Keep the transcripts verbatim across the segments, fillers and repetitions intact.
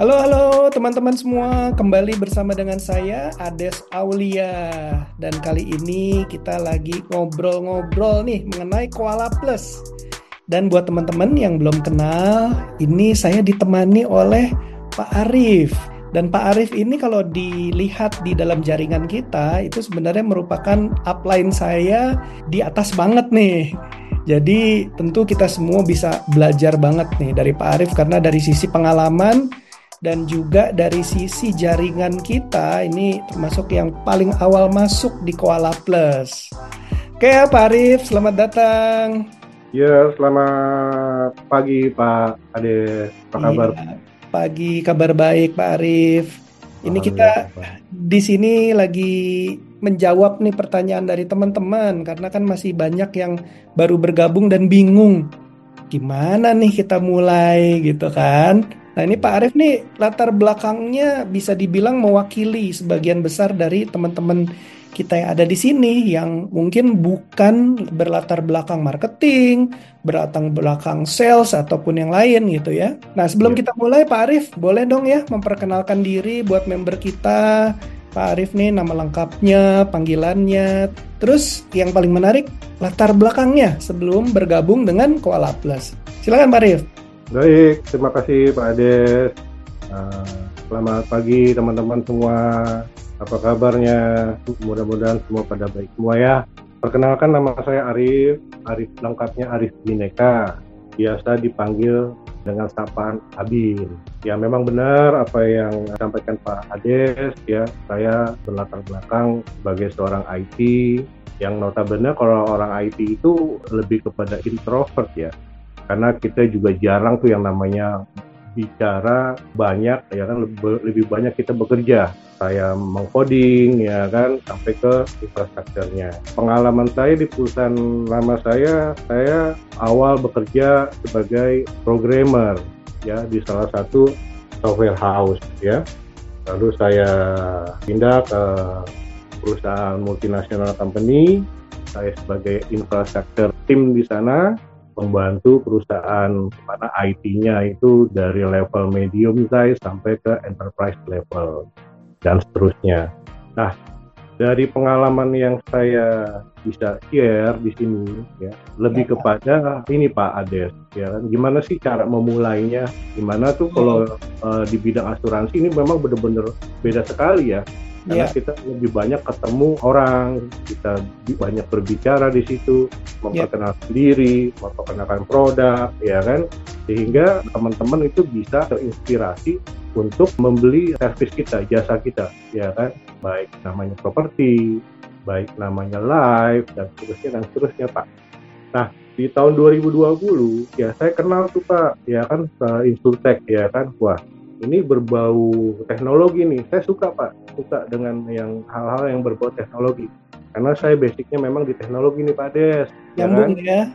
Halo, halo teman-teman semua, kembali bersama dengan saya Ades Aulia. Dan kali ini kita lagi ngobrol-ngobrol nih mengenai Koala Plus. Dan buat teman-teman yang belum kenal, ini saya ditemani oleh Pak Arif. Dan Pak Arif ini kalau dilihat di dalam jaringan kita, itu sebenarnya merupakan upline saya di atas banget nih. Jadi tentu kita semua bisa belajar banget nih dari Pak Arif karena dari sisi pengalaman dan juga dari sisi jaringan kita ini termasuk yang paling awal masuk di Koala Plus. Oke Pak Arif, selamat datang. Ya, selamat pagi Pak Ade. Apa kabar? Iya, pagi, kabar baik Pak Arif. Ini kita di sini lagi menjawab nih pertanyaan dari teman-teman karena kan masih banyak yang baru bergabung dan bingung gimana nih kita mulai gitu kan. Nah ini Pak Arif nih latar belakangnya bisa dibilang mewakili sebagian besar dari teman-teman kita yang ada di sini yang mungkin bukan berlatar belakang marketing, berlatar belakang sales ataupun yang lain gitu ya. Nah sebelum Ya. kita mulai Pak Arif boleh dong ya memperkenalkan diri buat member kita. Pak Arif nih nama lengkapnya, panggilannya, terus yang paling menarik latar belakangnya sebelum bergabung dengan Koala Plus. Silakan Pak Arif. Baik, terima kasih Pak Ades. Uh, selamat pagi teman-teman semua. Apa kabarnya? Mudah-mudahan semua pada baik semua ya. Perkenalkan nama saya Arif. Arif lengkapnya Arif Bineka. Biasa dipanggil dengan sapaan Abil. Ya memang benar apa yang disampaikan Pak Ades ya. Saya berlatar belakang sebagai seorang I T yang notabene kalau orang I T itu lebih kepada introvert ya. Karena kita juga jarang tuh yang namanya bicara banyak ya kan, lebih, lebih banyak kita bekerja. Saya mengcoding ya kan sampai ke infrastrukturnya. Pengalaman saya di perusahaan lama saya, saya awal bekerja sebagai programmer ya di salah satu software house ya. Lalu saya pindah ke perusahaan multinasional company. Saya sebagai infrastruktur tim di sana, membantu perusahaan mana I T-nya itu dari level medium size sampai ke enterprise level dan seterusnya. Nah, dari pengalaman yang saya bisa share di sini ya, lebih kepada ini Pak Ades ya kan, gimana sih cara memulainya? Gimana tuh kalau uh, di bidang asuransi ini memang benar-benar beda sekali ya. Karena yeah. kita lebih banyak ketemu orang, kita banyak berbicara di situ, memperkenalkan yeah. diri, memperkenalkan produk, ya kan, sehingga teman-teman itu bisa terinspirasi untuk membeli servis kita, jasa kita, ya kan, baik namanya properti, baik namanya live dan seterusnya dan seterusnya Pak. Nah di tahun dua ribu dua puluh ya saya kenal tuh Pak, ya kan, Insurtech, ya kan, wah. Ini berbau teknologi nih, saya suka Pak, suka dengan yang hal-hal yang berbau teknologi. Karena saya basicnya memang di teknologi nih Pak Des. Nyambung ya.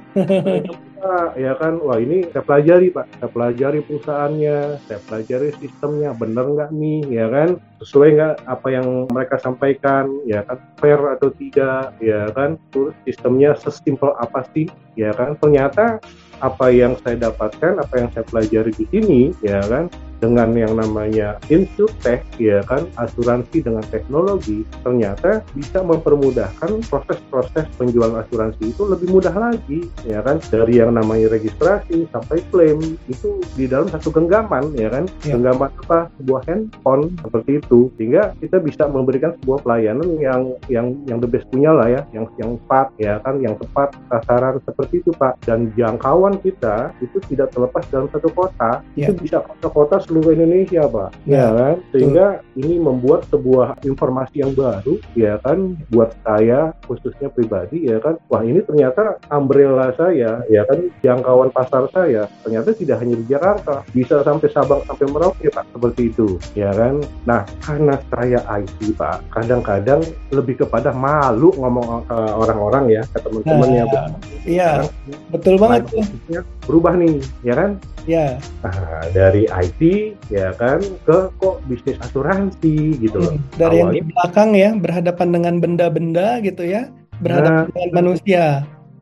Kan? Ya kan, wah ini saya pelajari Pak, saya pelajari perusahaannya, saya pelajari sistemnya, bener nggak nih, ya kan, sesuai nggak apa yang mereka sampaikan, ya kan, fair atau tidak, ya kan, terus sistemnya sesimpel apa sih, ya kan, ternyata apa yang saya dapatkan, apa yang saya pelajari di sini, ya kan, dengan yang namanya Insurtech, ya kan, asuransi dengan teknologi, ternyata bisa mempermudahkan proses-proses penjualan asuransi itu lebih mudah lagi, ya kan, dari yang namanya registrasi sampai klaim itu di dalam satu genggaman, ya kan, ya. Genggaman apa? Sebuah handphone seperti itu, sehingga kita bisa memberikan sebuah pelayanan yang yang yang the best punya lah ya, yang yang tepat, ya kan, yang tepat sasaran seperti itu Pak, dan jangkauan kita itu tidak terlepas dalam satu kota, ya. Itu bisa kota-kota seluruh Indonesia Pak, ya, ya kan, sehingga Tuh. ini membuat sebuah informasi yang baru, ya kan, buat saya khususnya pribadi, ya kan, wah ini ternyata umbrella saya, ya kan, jangkauan pasar saya ternyata tidak hanya di Jakarta, bisa sampai Sabang sampai Merauke Pak, seperti itu, ya kan. Nah karena saya I T Pak, kadang-kadang lebih kepada malu ngomong ke orang-orang ya, ke teman-temannya. Nah, iya, betul banget tuh. Berubah nih, ya kan. Ya. Nah, dari I T ya kan ke kok bisnis asuransi gitu loh. Hmm, dari Awalnya, yang di belakang ya, berhadapan dengan benda-benda gitu ya, berhadapan nah, dengan manusia.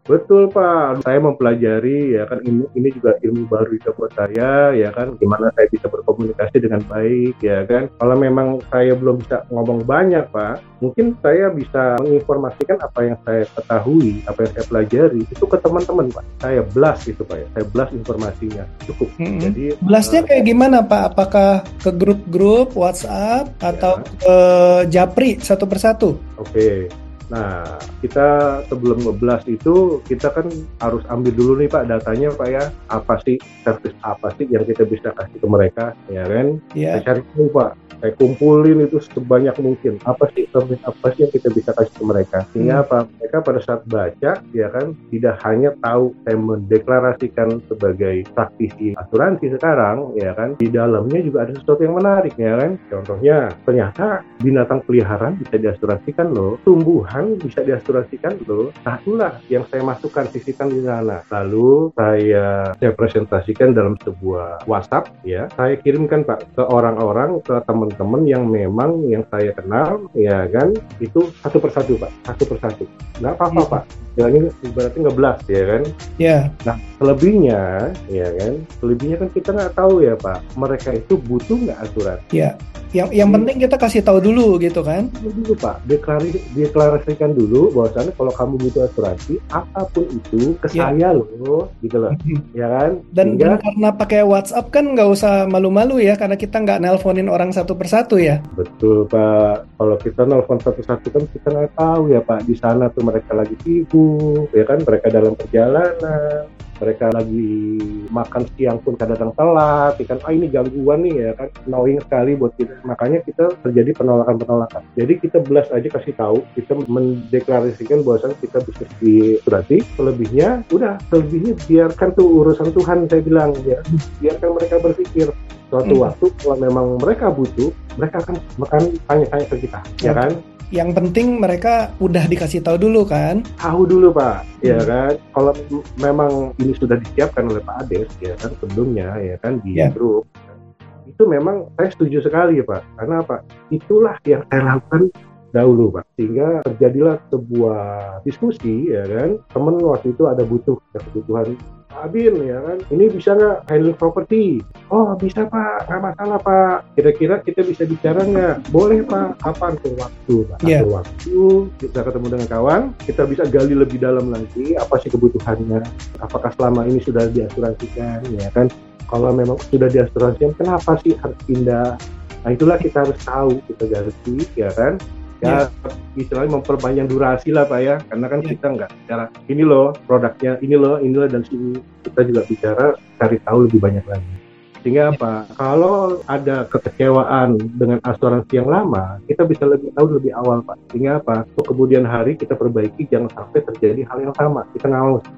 Betul Pak, saya mempelajari ya kan ini, ini juga ilmu baru juga buat saya ya kan, gimana saya bisa berkomunikasi dengan baik ya kan. Kalau memang saya belum bisa ngomong banyak Pak, mungkin saya bisa menginformasikan apa yang saya ketahui, apa yang saya pelajari itu ke teman-teman Pak. Saya blast itu Pak ya, saya blast informasinya cukup. Mm-hmm. Jadi blastnya uh, kayak gimana Pak? Apakah ke grup-grup WhatsApp atau ya. ke Japri satu persatu? Oke. Okay. Nah, kita sebelum nge-blast itu kita kan harus ambil dulu nih Pak datanya Pak ya, apa sih service apa sih yang kita bisa kasih ke mereka ya kan? Yeah. Saya cari tahu Pak, saya kumpulin itu sebanyak mungkin apa sih service apa sih yang kita bisa kasih ke mereka. Sehingga hmm. apa? Mereka pada saat baca ya kan tidak hanya tahu saya mendeklarasikan sebagai praktisi asuransi sekarang ya kan, di dalamnya juga ada sesuatu yang menarik ya kan. Contohnya ternyata binatang peliharaan bisa diasuransikan loh, tumbuhan bisa diasuransikan loh. Nah itulah yang saya masukkan, sisihkan di sana. Lalu saya saya presentasikan dalam sebuah WhatsApp ya. Saya kirimkan Pak ke orang-orang, ke teman-teman yang memang yang saya kenal ya kan. Itu satu persatu Pak, satu persatu. Nggak apa-apa hmm. Pak. Ya ini ibaratnya nge-blast ya kan. Iya. Yeah. Nah selebihnya ya kan, selebihnya kan kita nggak tahu ya Pak. Mereka itu butuh nggak asuransi? Iya. Yeah. Yang yang hmm. penting kita kasih tahu dulu gitu kan. Dulu Pak, deklarasi deklarasikan dulu bahwasannya kalau kamu butuh asuransi apapun itu ke yeah. saya loh, gitu loh, ya kan. Dan, dan karena pakai WhatsApp kan nggak usah malu-malu ya, karena kita nggak nelponin orang satu persatu ya. Betul Pak, kalau kita nelpon satu-satu kan kita nggak tahu ya Pak, di sana tuh mereka lagi sibuk, ya kan, mereka dalam perjalanan. Mereka lagi makan siang pun kadang-kadang telat, ya kan, ah ini gangguan nih ya kan, annoying sekali buat kita. Makanya kita terjadi penolakan-penolakan. Jadi kita blast aja kasih tahu, kita mendeklarasikan bahwasannya kita bisa diasuransi. Selebihnya, udah, selebihnya biarkan tuh urusan Tuhan saya bilang ya. Biarkan mereka berpikir. Suatu hmm. waktu kalau memang mereka butuh, mereka akan makan tanya-tanya ke kita, ya kan? Yang penting mereka udah dikasih tahu dulu kan? Tahu dulu Pak, hmm. ya kan. Kalau m- memang ini sudah disiapkan oleh Pak Ades, ya kan sebelumnya, ya kan di yeah. grup, itu memang saya setuju sekali ya Pak. Karena apa? Itulah yang saya lakukan dahulu Pak. Sehingga terjadilah sebuah diskusi, ya kan. Temen waktu itu ada butuh kebutuhan. Abin ya kan, ini bisa nggak handling properti? Oh bisa Pak, nggak masalah Pak. Kira-kira kita bisa bicara nggak? Boleh Pak. Kapan tuh waktu? Pak? Yeah. Atur waktu, kita ketemu dengan kawan, kita bisa gali lebih dalam lagi apa sih kebutuhannya? Apakah selama ini sudah diasuransikan? Ya kan? Kalau memang sudah diasuransikan, kenapa sih harus pindah? Nah itulah kita harus tahu, kita ganti, ya kan? Ya, ya, istilahnya memperpanjang durasi lah Pak ya, karena kan ya. Kita nggak bicara ini loh produknya, ini loh, ini loh dan sini, kita juga bicara cari tahu lebih banyak lagi. Sehingga apa? Kalau ada kekecewaan dengan asuransi yang lama, kita bisa lebih tahu lebih awal Pak. Sehingga apa? Untuk kemudian hari kita perbaiki, jangan sampai terjadi hal yang sama. Kita nggak mau.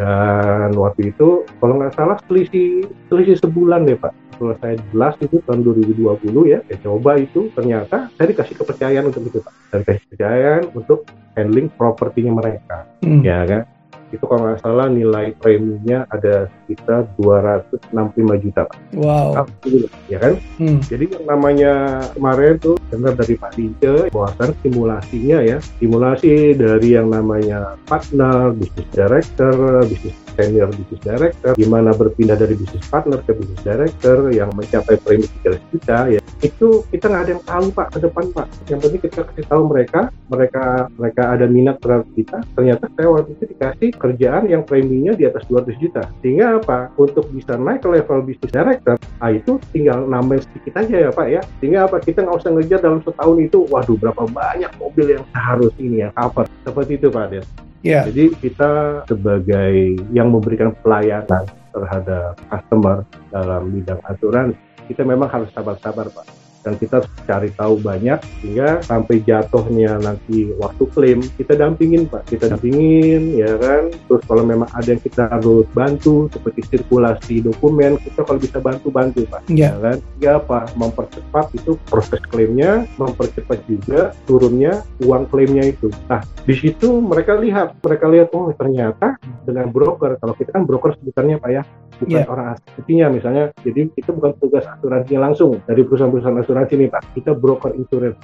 Dan waktu itu, kalau nggak salah selisih selisih sebulan deh Pak. Setelah saya blast itu tahun dua ribu dua puluh ya, saya coba itu, ternyata saya dikasih kepercayaan untuk itu Pak. Saya dikasih kepercayaan untuk handling propertinya mereka, hmm. ya kan. Itu kalau nggak salah nilai preminya ada sekitar dua ratus enam puluh lima juta Pak. Wow. Nah, gitu, ya kan? Hmm. Jadi yang namanya kemarin tuh dengar dari Pak Dince bahwasan simulasinya ya, simulasi dari yang namanya partner, business director, business senior business director, gimana berpindah dari business partner ke business director yang mencapai premi tiga ratus juta ya. Itu kita nggak ada yang tahu Pak ke depan Pak. Yang penting kita kasih tahu mereka, mereka mereka ada minat terhadap kita. Ternyata saya waktu itu dikasih kerjaan yang preminya di atas dua ratus juta. Sehingga apa? Untuk bisa naik ke level business director, ah itu tinggal nambah sedikit aja ya Pak ya. Sehingga apa? Kita nggak usah ngejar dalam setahun itu, waduh berapa banyak mobil yang harus ini yang cover. Seperti itu Pak Des. Yeah. Jadi kita sebagai yang memberikan pelayanan terhadap customer dalam bidang asuransi, kita memang harus sabar-sabar Pak. Dan kita harus cari tahu banyak sehingga sampai jatuhnya nanti waktu klaim kita dampingin Pak, kita dampingin ya kan. Terus kalau memang ada yang kita harus bantu seperti sirkulasi dokumen, kita kalau bisa bantu-bantu Pak, yeah. ya kan. Ya apa? Mempercepat itu proses klaimnya, mempercepat juga turunnya uang klaimnya itu. Nah di situ mereka lihat, mereka lihat oh ternyata dengan broker, kalau kita kan broker sebutannya Pak ya, bukan yeah. orang aslinya misalnya, jadi itu bukan tugas asuransinya langsung dari perusahaan-perusahaan asuransi nih Pak, kita broker insurance.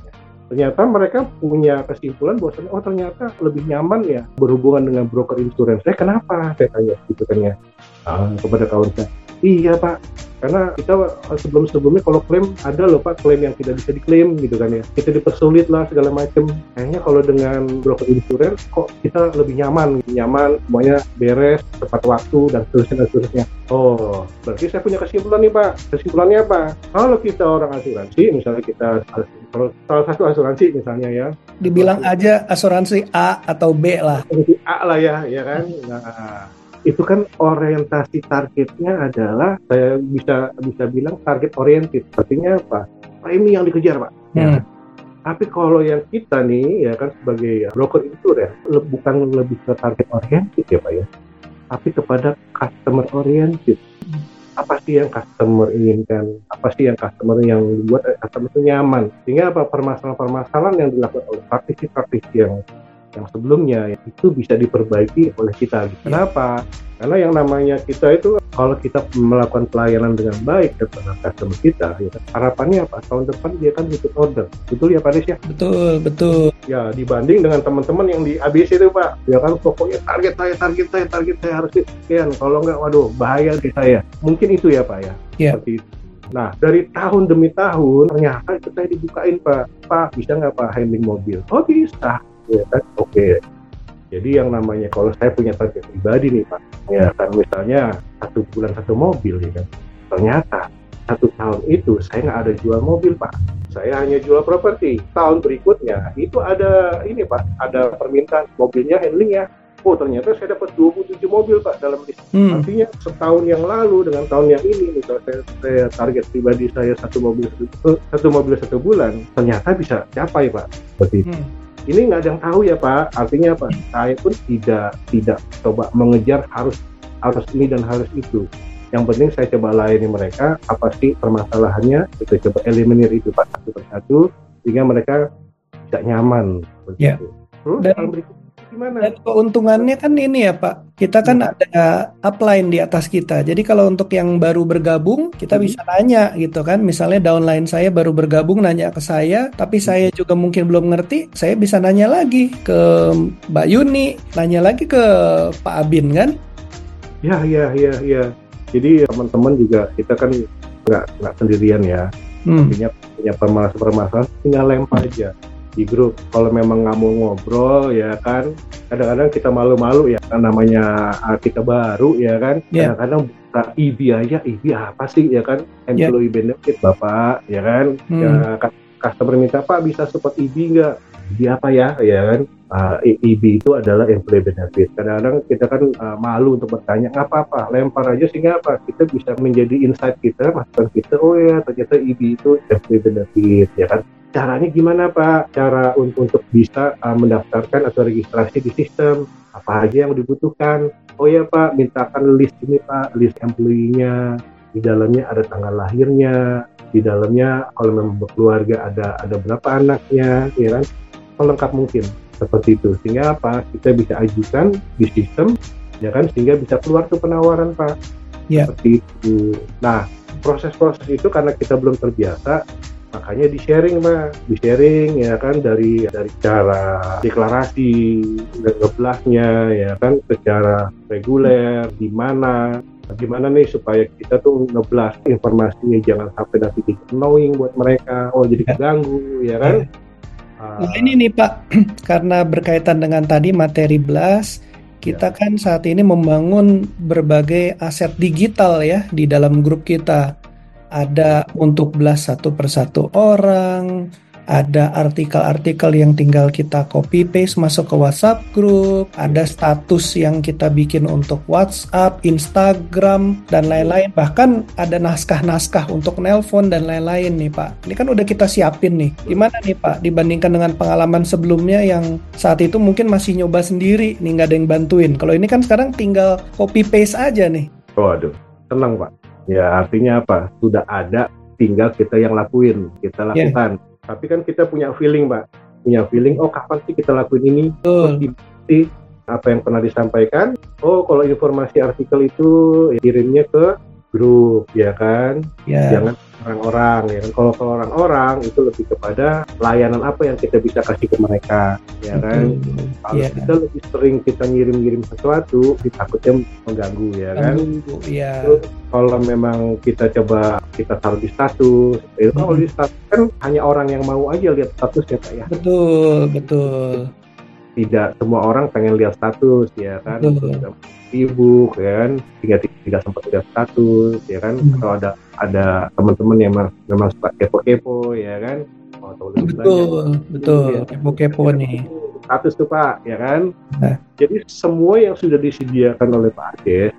Ternyata mereka punya kesimpulan bahwasanya oh ternyata lebih nyaman ya berhubungan dengan broker insurance. Eh kenapa? Saya tanya gitu kan ya ah, kepada kawan saya. Iya Pak, karena kita sebelum-sebelumnya kalau klaim ada loh Pak klaim yang tidak bisa diklaim gitu kan ya. Kita dipersulit lah segala macam. Kayaknya kalau dengan broker insurance kok kita lebih nyaman, lebih nyaman, semuanya beres tepat waktu dan seterusnya dan seterusnya. Oh, berarti saya punya kesimpulan nih Pak. Kesimpulannya apa? Kalau kita orang asuransi, misalnya kita kalau salah satu asuransi misalnya ya. Dibilang aja asuransi A atau B lah. Asuransi A lah ya, ya kan. Nah, itu kan orientasi targetnya adalah saya bisa bisa bilang target oriented. Artinya apa? Premi yang dikejar Pak. Hmm. Ya. Tapi kalau yang kita nih ya kan sebagai broker insurance le- bukan lebih ke target oriented ya Pak ya, tapi kepada customer oriented. Apa sih yang customer inginkan? Apa sih yang customer yang membuat customer itu nyaman? Sehingga apa permasalahan-permasalahan yang dilakukan oleh praktisi-praktisi yang yang sebelumnya ya, itu bisa diperbaiki oleh kita. Kenapa? Karena yang namanya kita itu kalau kita melakukan pelayanan dengan baik kepada customer kita, ya, harapannya apa? Tahun depan dia kan ikut order. Betul ya Pak Des ya? Betul, betul. Ya dibanding dengan teman-teman yang di A B C itu Pak, ya kan pokoknya target saya, target saya, target saya harus sekian. Kalau enggak, waduh bahaya di saya. Mungkin itu ya Pak ya. Ya. Seperti itu. Nah, dari tahun demi tahun ternyata itu saya dibukain Pak. Pak bisa nggak Pak handling mobil? Oh bisa. Ya kan, oke. Okay. Jadi yang namanya kalau saya punya target pribadi nih Pak, ya kan misalnya satu bulan satu mobil ya kan. Ternyata satu tahun itu saya nggak ada jual mobil Pak. Saya hanya jual properti. Tahun berikutnya itu ada ini Pak, ada permintaan mobilnya handling ya. Oh ternyata saya dapat dua puluh tujuh mobil Pak dalam list. Hmm. Artinya setahun yang lalu dengan tahun yang ini, misalnya saya, saya target pribadi saya satu mobil satu, satu mobil satu bulan, ternyata bisa capai Pak. Seperti itu. Hmm. Ini nggak ada yang tahu ya Pak. Artinya apa? Saya pun tidak tidak coba mengejar harus harus ini dan harus itu. Yang penting saya coba layani mereka. Apa sih permasalahannya? Kita coba eliminir itu Pak satu persatu sehingga mereka bisa nyaman. Ya. Terus dan, gimana? Dan keuntungannya kan ini ya Pak. Kita kan hmm. ada upline di atas kita. Jadi kalau untuk yang baru bergabung, kita hmm. bisa nanya gitu kan. Misalnya downline saya baru bergabung nanya ke saya, tapi hmm. saya juga mungkin belum ngerti, saya bisa nanya lagi ke Mbak Yuni, nanya lagi ke Pak Abin kan? Ya, ya, ya, ya. Jadi teman-teman juga kita kan nggak nggak sendirian ya. Hmm. Punya punya permasalahan-permasalahan, tinggal lempar aja di grup. Kalau memang nggak mau ngobrol ya kan, kadang-kadang kita malu-malu ya, kan namanya kita baru ya kan, yeah. kadang-kadang buka I B aja, I B apa sih ya kan, employee yeah. benefit Bapak ya kan, hmm. ya customer minta Pak bisa support I B nggak, I B apa ya, ya kan, uh, I B itu adalah employee benefit. Kadang-kadang kita kan uh, malu untuk bertanya, nggak apa-apa, lempar aja sehingga apa, kita bisa menjadi insight kita, masukan kita, oh ya ternyata I B itu employee benefit ya kan. Caranya gimana Pak? Cara untuk, untuk bisa uh, mendaftarkan atau registrasi di sistem, apa aja yang dibutuhkan? Oh ya Pak, mintakan list ini Pak, list employee-nya, di dalamnya ada tanggal lahirnya, di dalamnya kalau memang berkeluarga ada ada berapa anaknya, ya kan? Lengkap mungkin seperti itu. Sehingga apa? Kita bisa ajukan di sistem, ya kan? Sehingga bisa keluar tuh penawaran Pak. Ya. Seperti itu. Nah, proses-proses itu karena kita belum terbiasa, makanya di sharing Pak, di sharing ya kan, dari dari cara deklarasi ngeblastnya ya kan, secara reguler, di mana gimana nih supaya kita tuh ngeblast informasinya jangan sampai nanti jadi annoying buat mereka, oh jadi keganggu ya kan. Nah uh, ini nih Pak, karena berkaitan dengan tadi materi blast, kita ya. kan saat ini membangun berbagai aset digital ya di dalam grup kita. Ada untuk blast satu persatu orang, ada artikel-artikel yang tinggal kita copy paste masuk ke WhatsApp group, ada status yang kita bikin untuk WhatsApp, Instagram, dan lain-lain. Bahkan ada naskah-naskah untuk nelpon dan lain-lain nih Pak. Ini kan udah kita siapin nih. Gimana nih Pak dibandingkan dengan pengalaman sebelumnya yang saat itu mungkin masih nyoba sendiri nih, nggak ada yang bantuin. Kalau ini kan sekarang tinggal copy paste aja nih. Waduh, tenang Pak. Ya artinya apa? Sudah ada, tinggal kita yang lakuin, kita lakukan. Yeah. Tapi kan kita punya feeling Pak, punya feeling. Oh kapan sih kita lakuin ini? Oh, di apa yang pernah disampaikan. Oh kalau informasi artikel itu kirimnya ke grup, ya kan? Yeah. Jangan orang-orang ya kan. Kalau ke orang-orang itu lebih kepada layanan apa yang kita bisa kasih ke mereka ya kan. Betul. Kalau Iya. kita lebih sering kita ngirim-ngirim sesuatu, takutnya mengganggu ya kan. Ganggu, iya. Terus kalau memang kita coba kita taruh di status, itu kan kalau Hmm. di status kan hanya orang yang mau aja lihat statusnya Pak ya. Betul, betul. Tidak semua orang pengen lihat status ya kan. Betul. Sudah sibuk ya kan, tidak tidak sempat lihat status ya kan. Hmm. Atau ada ada teman-teman yang memang, memang suka kepo-kepo ya kan. Mau tahu lebih banyak. Betul, betul. Iya. Kepo-kepo nih. Status tuh Pak ya kan. Nah. Jadi semua yang sudah disediakan oleh Pak Ades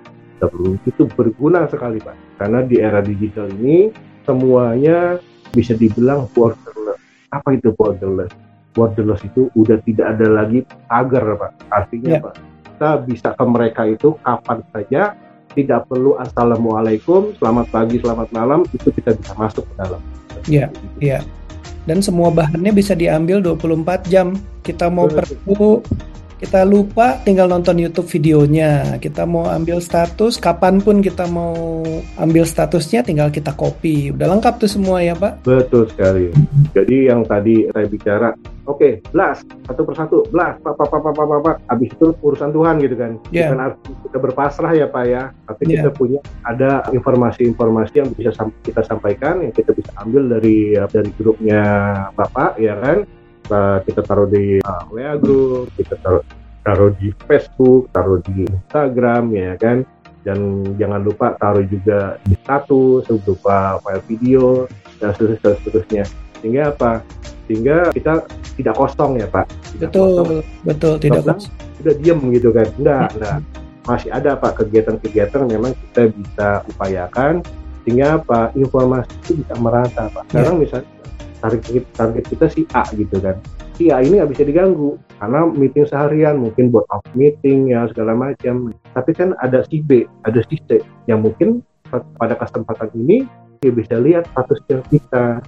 itu berguna sekali Pak. Karena di era digital ini semuanya bisa dibilang borderless. Apa itu borderless? Borderless itu udah tidak ada lagi pagar Pak. Artinya Ya. Pak, kita bisa ke mereka itu kapan saja, tidak perlu assalamualaikum, selamat pagi, selamat malam, itu kita bisa masuk ke dalam. Iya, iya. Dan semua bahannya bisa diambil dua puluh empat jam. Kita mau Betul. perlu, kita lupa, tinggal nonton YouTube videonya. Kita mau ambil status, kapanpun kita mau ambil statusnya, tinggal kita copy. Udah lengkap tuh semua ya Pak? Betul sekali. Jadi yang tadi saya bicara, oke, okay, blast satu persatu, blast, pak, pak, pak, pak, pak, pak, habis itu urusan Tuhan gitu kan. Yeah. Bukan arti kita berpasrah ya Pak ya, tapi Yeah. kita punya ada informasi-informasi yang bisa sam- kita sampaikan, yang kita bisa ambil dari dari grupnya Bapak ya kan. Kita taruh di uh, W A group, kita taruh taruh di Facebook, taruh di Instagram ya kan. Dan jangan lupa taruh juga di status berupa file video dan seterusnya, seterusnya. Sehingga apa? Sehingga kita tidak kosong ya Pak. Tidak Betul, kosong. betul. Tidak Karena kosong. Udah diem gitu kan. Enggak, enggak. Masih ada Pak kegiatan-kegiatan memang kita bisa upayakan sehingga apa? Informasi itu bisa merata Pak. Sekarang misalnya target target kita si A gitu kan. Si A ini nggak bisa diganggu karena meeting seharian, mungkin buat off meeting ya segala macam. Tapi kan ada si B, ada si C yang mungkin pada kesempatan ini dia bisa lihat statusnya kita,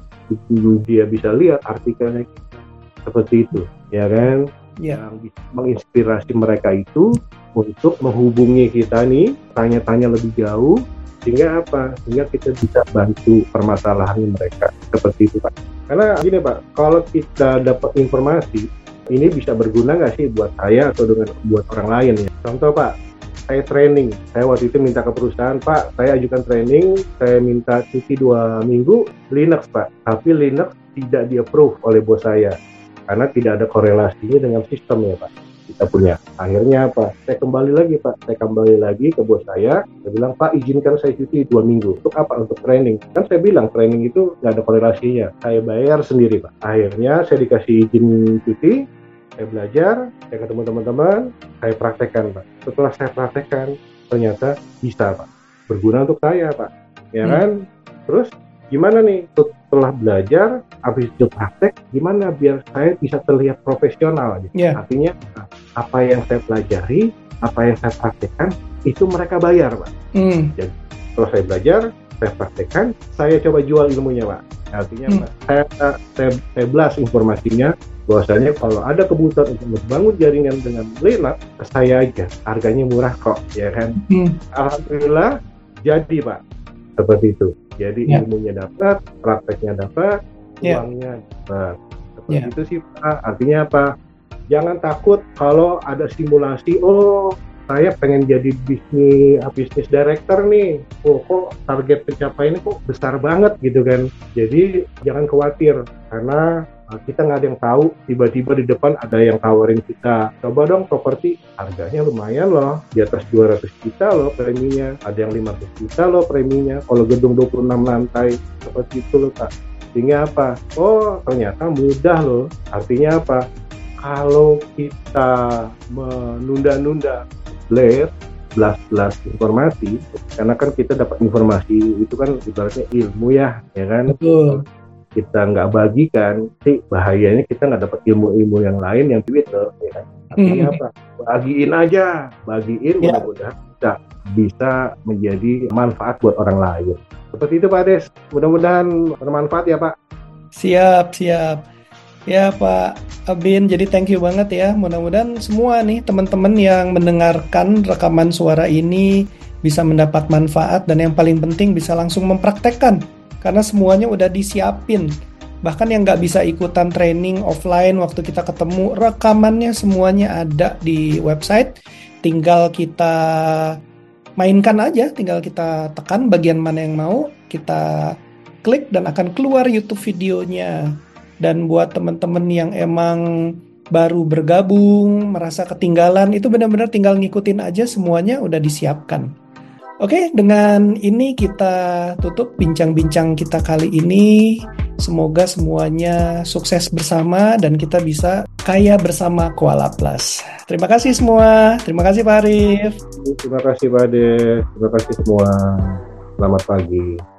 dia bisa lihat artikelnya kita, seperti itu, ya kan? Ya. Yang bisa menginspirasi mereka itu untuk menghubungi kita nih, tanya-tanya lebih jauh, sehingga apa? Sehingga kita bisa bantu permasalahan mereka, seperti itu Pak. Karena gini Pak, kalau kita dapat informasi, ini bisa berguna nggak sih buat saya atau dengan buat orang lain ya? Contoh Pak, saya training, saya waktu itu minta ke perusahaan, Pak, saya ajukan training, saya minta cuti dua minggu, Linux Pak, tapi Linux tidak di-approve oleh bos saya, karena tidak ada korelasinya dengan sistem ya Pak, kita punya. Akhirnya apa? Saya kembali lagi Pak, saya kembali lagi ke bos saya, saya bilang, Pak, izinkan saya cuti dua minggu, untuk apa? Untuk training. Kan saya bilang, training itu nggak ada korelasinya, saya bayar sendiri Pak. Akhirnya saya dikasih izin cuti, saya belajar, saya ketemu teman-teman, saya praktekkan Pak. Setelah saya praktekkan, ternyata bisa Pak, berguna untuk saya Pak, ya kan? Hmm. Terus gimana nih setelah belajar, habis itu praktek, gimana biar saya bisa terlihat profesional? Gitu. Yeah. Artinya apa yang saya pelajari, apa yang saya praktekkan, itu mereka bayar Pak. Hmm. Jadi setelah saya belajar, saya praktekkan, saya coba jual ilmunya Pak. Artinya hmm. Pak, saya, saya, saya blast informasinya, bahwasanya kalau ada kebutuhan untuk membangun jaringan dengan Linux, saya aja, harganya murah kok, ya kan? Hmm. Alhamdulillah, jadi Pak, seperti itu. Jadi ya. Ilmunya dapat, prakteknya dapat, ya. Uangnya dapat. Seperti ya. Itu sih Pak. Artinya apa? Jangan takut kalau ada simulasi, oh saya pengen jadi bisnis bisnis director nih, oh kok target pencapaiannya kok besar banget gitu kan. Jadi jangan khawatir, karena kita nggak ada yang tahu, tiba-tiba di depan ada yang tawarin kita, coba dong properti, harganya lumayan loh, di atas dua ratus juta loh preminya, ada yang lima ratus juta loh preminya, kalau gedung dua puluh enam lantai, seperti itu loh Kak. Sehingga apa? Oh ternyata mudah loh, artinya apa? Kalau kita menunda-nunda blast, blast-blast informasi, karena kan kita dapat informasi, itu kan ibaratnya ilmu ya, ya kan? Betul. Kita nggak bagikan, sih bahayanya kita nggak dapat ilmu-ilmu yang lain yang Twitter, ya kan? Artinya hmm. apa? Bagiin aja, bagiin, yeah. Mudah-mudahan bisa, bisa menjadi manfaat buat orang lain. Seperti itu Pak Ades, mudah-mudahan bermanfaat ya Pak. Siap, siap. Ya Pak Abin, jadi thank you banget ya. Mudah-mudahan semua nih teman-teman yang mendengarkan rekaman suara ini bisa mendapat manfaat dan yang paling penting bisa langsung mempraktekkan karena semuanya udah disiapin. Bahkan yang nggak bisa ikutan training offline waktu kita ketemu, rekamannya semuanya ada di website. Tinggal kita mainkan aja, tinggal kita tekan bagian mana yang mau, kita klik dan akan keluar YouTube videonya. Dan buat teman-teman yang emang baru bergabung, merasa ketinggalan, itu benar-benar tinggal ngikutin aja, semuanya udah disiapkan. Oke, dengan ini kita tutup bincang-bincang kita kali ini. Semoga semuanya sukses bersama dan kita bisa kaya bersama Koala Plus. Terima kasih semua. Terima kasih Pak Arif. Terima kasih Pak Ade. Terima kasih semua. Selamat pagi.